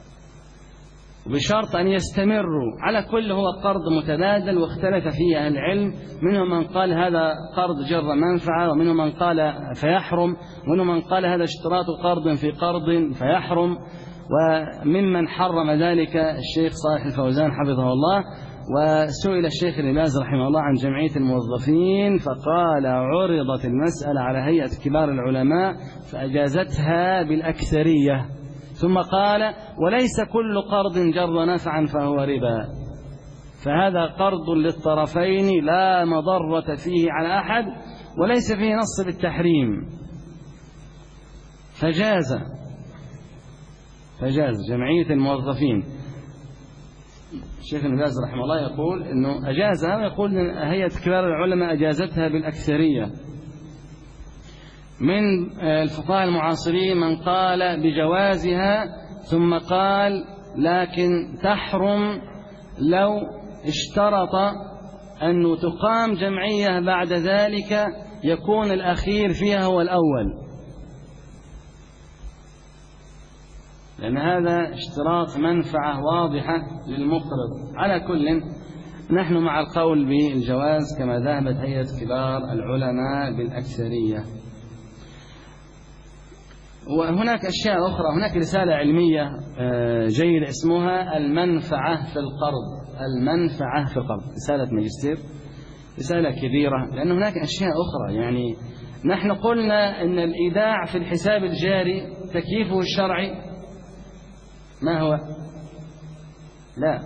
بشرط أن يستمروا على كل، هو قرض متبادل، واختلف فيه أهل العلم، منهم من قال هذا قرض جر منفعة، ومنهم من قال فيحرم، ومنهم من قال هذا اشتراط قرض في قرض فيحرم. وممن حرم ذلك الشيخ صالح الفوزان حفظه الله. وسئل الشيخ ابن باز رحمه الله عن جمعية الموظفين فقال: عرضت المسألة على هيئة كبار العلماء فأجازتها بالأكثرية، ثم قال: وليس كل قرض جر نفعا فهو ربا، فهذا قرض للطرفين لا مضرة فيه على أحد وليس فيه نص بالتحريم، فجاز جمعية الموظفين. الشيخ ابن باز رحمه الله يقول أنه أجازها، ويقول أن هيئة كبار العلماء أجازتها بالأكثرية. من الفقهاء المعاصرين من قال بجوازها، ثم قال لكن تحرم لو اشترط أن تقام جمعية بعد ذلك يكون الأخير فيها هو الأول، لأن هذا اشتراط منفعة واضحة للمقرض. على كل نحن مع القول بالجواز كما ذهبت هيئة كبار العلماء بالأكثرية. وهناك أشياء أخرى، هناك رسالة علمية جيدة اسمها المنفعة في القرض، المنفعة في القرض، رسالة ماجستير، رسالة كبيرة، لأن هناك أشياء أخرى. يعني نحن قلنا أن الإيداع في الحساب الجاري تكييفه الشرعي ما هو؟ لا،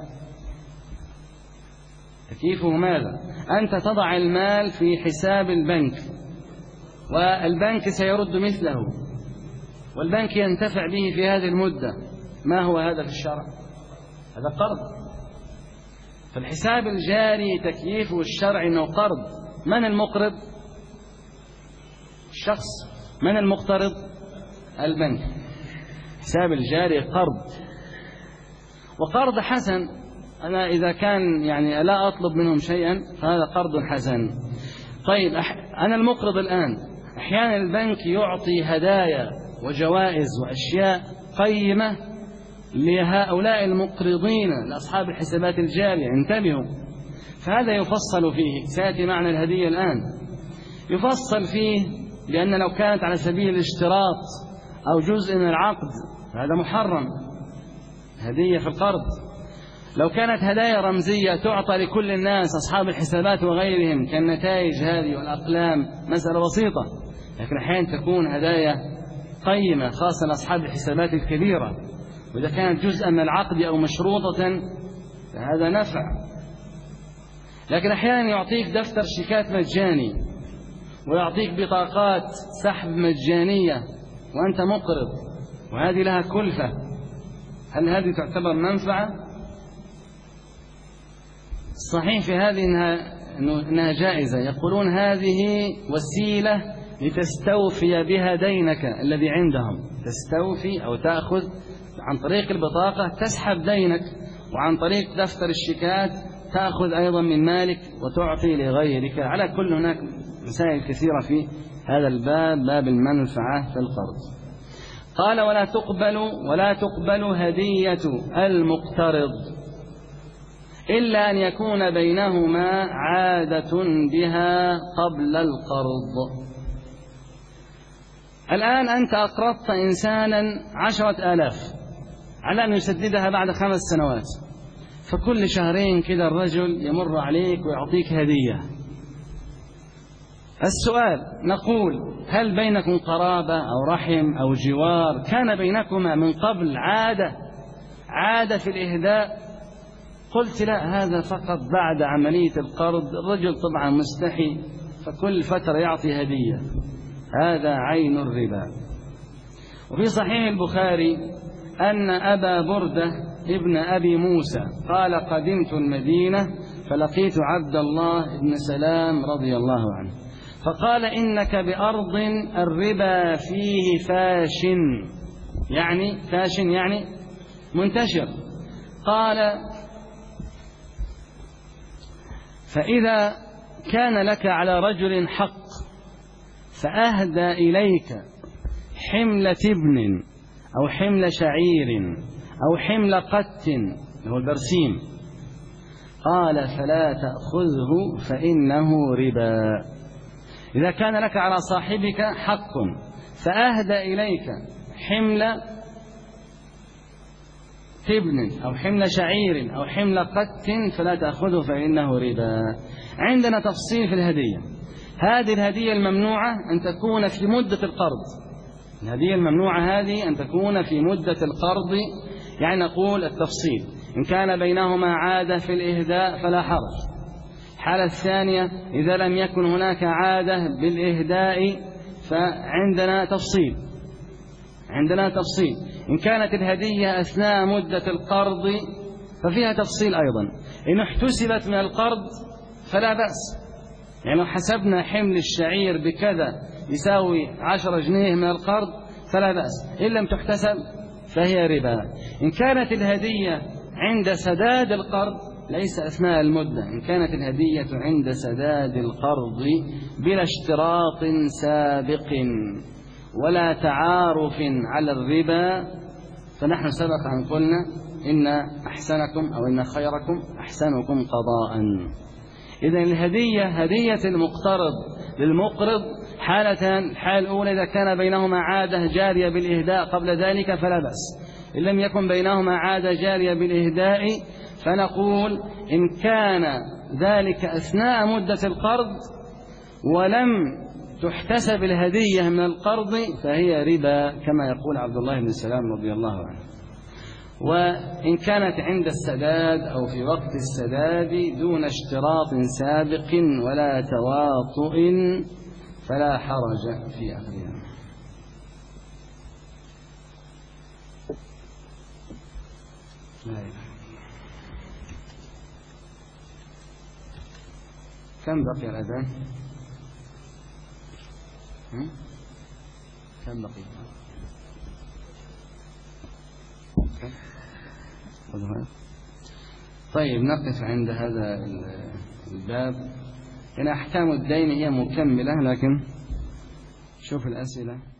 تكييفه ماذا؟ أنت تضع المال في حساب البنك والبنك سيرد مثله والبنك ينتفع به في هذه المدة، ما هو هذا في الشرع؟ هذا قرض. فالحساب الجاري تكييفه الشرعي أنه قرض. من المقرض؟ الشخص. من المقترض؟ البنك. حساب الجاري قرض، وقرض حسن. أنا إذا كان يعني لا أطلب منهم شيئا فهذا قرض حسن. طيب أنا المقرض الآن، أحيانا البنك يعطي هدايا وجوائز وأشياء قيمة لهؤلاء المقرضين لأصحاب الحسابات الجارية، انتبهوا. فهذا يفصل فيه، سيأتي معنى الهدية الآن، يفصل فيه لأن لو كانت على سبيل الاشتراط أو جزء من العقد فهذا محرم، هدية في القرض. لو كانت هدايا رمزية تعطى لكل الناس أصحاب الحسابات وغيرهم كالنتائج هذه والأقلام مسألة بسيطة، لكن أحيانا تكون هدايا قيمة خاصة لأصحاب الحسابات الكبيرة، وإذا كانت جزءا من العقد أو مشروطة فهذا نفع. لكن أحيانا يعطيك دفتر شيكات مجاني ويعطيك بطاقات سحب مجانية وأنت مقرض، وهذه لها كلفة، هل هذه تعتبر منفعة؟ الصحيح في هذه إنها جائزة. يقولون هذه وسيلة لتستوفي بها دينك الذي عندهم، تستوفي أو تأخذ عن طريق البطاقة، تسحب دينك، وعن طريق دفتر الشيكات تأخذ أيضا من مالك وتعطي لغيرك. على كل هناك مسائل كثيرة في هذا الباب، باب المنفعة في القرض. قال ولا تقبل هدية المقترض إلا أن يكون بينهما عادة بها قبل القرض. الآن أنت أقرضت إنسانا 10,000 على أن يسددها بعد 5 سنوات، فكل شهرين كده الرجل يمر عليك ويعطيك هدية. السؤال نقول هل بينكم قرابة أو رحم أو جوار؟ كان بينكما من قبل عادة في الإهداء؟ قلت لا، هذا فقط بعد عملية القرض، الرجل طبعا مستحي فكل فترة يعطي هدية، هذا عين الربا. وفي صحيح البخاري أن أبا بردة ابن أبي موسى قال قدمت المدينة فلقيت عبد الله بن سلام رضي الله عنه فقال إنك بأرض الربا فيه فاش، يعني منتشر. قال فإذا كان لك على رجل حق فأهدى إليك حمل تبن أو حمل شعير أو حمل قت هو البرسيم، قال فلا تأخذه فإنه ربا. إذا كان لك على صاحبك حق فأهدى إليك حمل تبن أو حمل شعير أو حمل قت فلا تأخذه فإنه ربا. عندنا تفصيل في الهدية. هذه الهدية الممنوعة أن تكون في مدة القرض، الهدية الممنوعة هذه أن تكون في مدة القرض، يعني نقول التفصيل إن كان بينهما عادة في الإهداء فلا حرج. الحالة الثانية إذا لم يكن هناك عادة بالإهداء فعندنا تفصيل، إن كانت الهدية أثناء مدة القرض ففيها تفصيل أيضا. إن احتسبت من القرض فلا بأس، يعني لو حسبنا حمل الشعير بكذا يساوي 10 جنيه من القرض فلا بأس، إن لم تحتسب فهي ربا. إن كانت الهدية عند سداد القرض ليس أثناء المدة. إن كانت الهدية عند سداد القرض بلا اشتراط سابق ولا تعارف على الربا، فنحن سبق أن قلنا إن أحسنكم أو إن خيركم أحسنكم قضاء. إذن الهدية هدية المقترض للمقرض حالتان: الحالة الأولى إذا كان بينهما عادة جارية بالإهداء قبل ذلك فلا بأس، إن لم يكن بينهما عادة جارية بالإهداء فنقول إن كان ذلك أثناء مدة القرض ولم تحتسب الهدية من القرض فهي ربا كما يقول عبد الله بن سلام رضي الله عنه. وإن كانت عند السداد أو في وقت السداد دون اشتراط سابق ولا تواطؤ فلا حرج في أخذها. كم بقي الأذان؟ كم بقي؟ طيب نقف عند هذا الباب. إن أحكام الدين هي مكملة، لكن شوف الأسئلة.